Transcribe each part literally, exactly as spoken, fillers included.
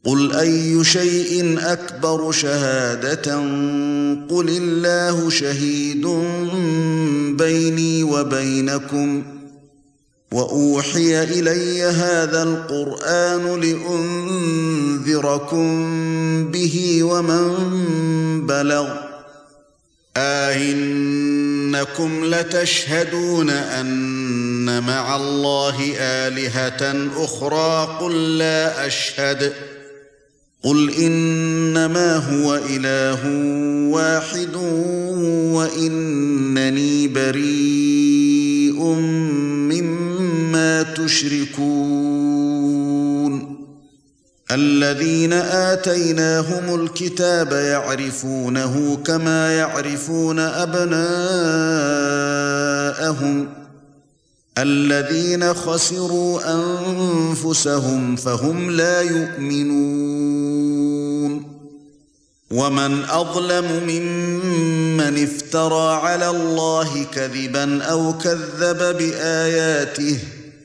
قُلْ أَيُّ شَيْءٍ أَكْبَرُ شَهَادَةً قُلِ اللَّهُ شَهِيدٌ بَيْنِي وَبَيْنَكُمْ وَأُوحِيَ إِلَيَّ هَذَا الْقُرْآنُ لِأُنذِرَكُم بِهِ وَمَن بَلَغَ أَئِنَّكُمْ لَتَشْهَدُونَ أَنَّ مَعَ اللَّهِ آلِهَةً أُخْرَى قُل لَّا أَشْهَدُ قُلْ إِنَّمَا هُوَ إِلَٰهٌ وَاحِدٌ وَإِنَّنِي بَرِيءٌ مِّمَّا تُشْرِكُونَ الَّذِينَ آتَيْنَاهُمُ الْكِتَابَ يَعْرِفُونَهُ كَمَا يَعْرِفُونَ أَبْنَاءَهُمُ الَّذِينَ خَسِرُوا أَنفُسَهُمْ فَهُمْ لَا يُؤْمِنُونَ وَمَنْ أَظْلَمُ مِمَّنِ افْتَرَى عَلَى اللَّهِ كَذِبًا أَوْ كَذَّبَ بِآيَاتِهِ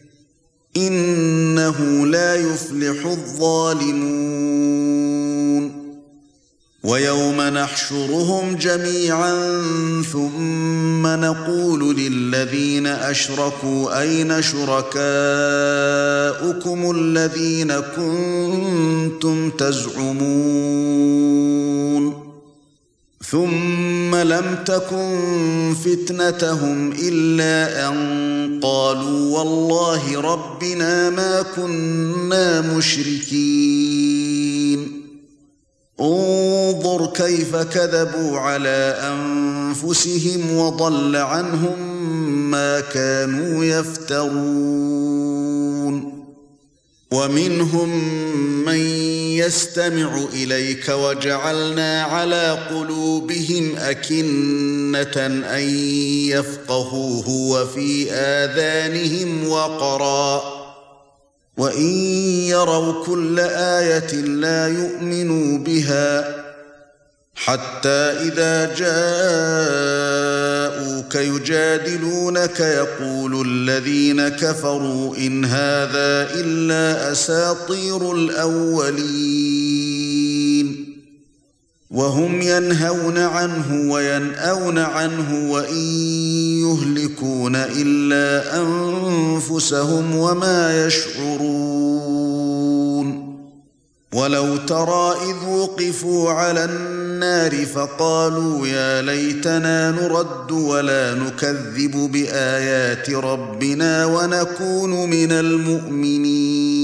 إِنَّهُ لَا يُفْلِحُ الظَّالِمُونَ وَيَوْمَ نَحْشُرُهُمْ جَمِيعًا ثُمَّ نَقُولُ لِلَّذِينَ أَشْرَكُوا أَيْنَ شُرَكَاؤُكُمُ الَّذِينَ كُنتُمْ تَزْعُمُونَ ثُمَّ لَمْ تَكُنْ فِتْنَتَهُمْ إِلَّا أَنْ قَالُوا وَاللَّهِ رَبِّنَا مَا كُنَّا مُشْرِكِينَ انظُرْ كَيْفَ كَذَبُوا عَلَى أَنفُسِهِمْ وَضَلَّ عَنْهُمْ مَا كَانُوا يَفْتَرُونَ وَمِنْهُمْ مَنْ يَسْتَمِعُ إِلَيْكَ وَجَعَلْنَا عَلَى قُلُوبِهِمْ أَكِنَّةً أَنْ يَفْقَهُوهُ وَفِي آذَانِهِمْ وَقْرًا وَإِنْ يَرَوْا كُلَّ آيَةٍ لَا يُؤْمِنُوا بِهَا حَتَّى إِذَا جَاءُوكَ يُجَادِلُونَكَ يَقُولُ الَّذِينَ كَفَرُوا إِنْ هَذَا إِلَّا أَسَاطِيرُ الْأَوَّلِينَ وَهُمْ يَنْهَوْنَ عَنْهُ وَيَنْأَوْنَ عَنْهُ وَإِنْ يُهْلِكُونَ إِلَّا أَنفُسَهُمْ وَمَا يَشْعُرُونَ وَلَوْ تَرَى إِذْ وُقِفُوا عَلَى النَّارِ فَقَالُوا يَا لَيْتَنَا نُرَدُّ وَلَا نُكَذِّبُ بِآيَاتِ رَبِّنَا وَنَكُونَ مِنَ الْمُؤْمِنِينَ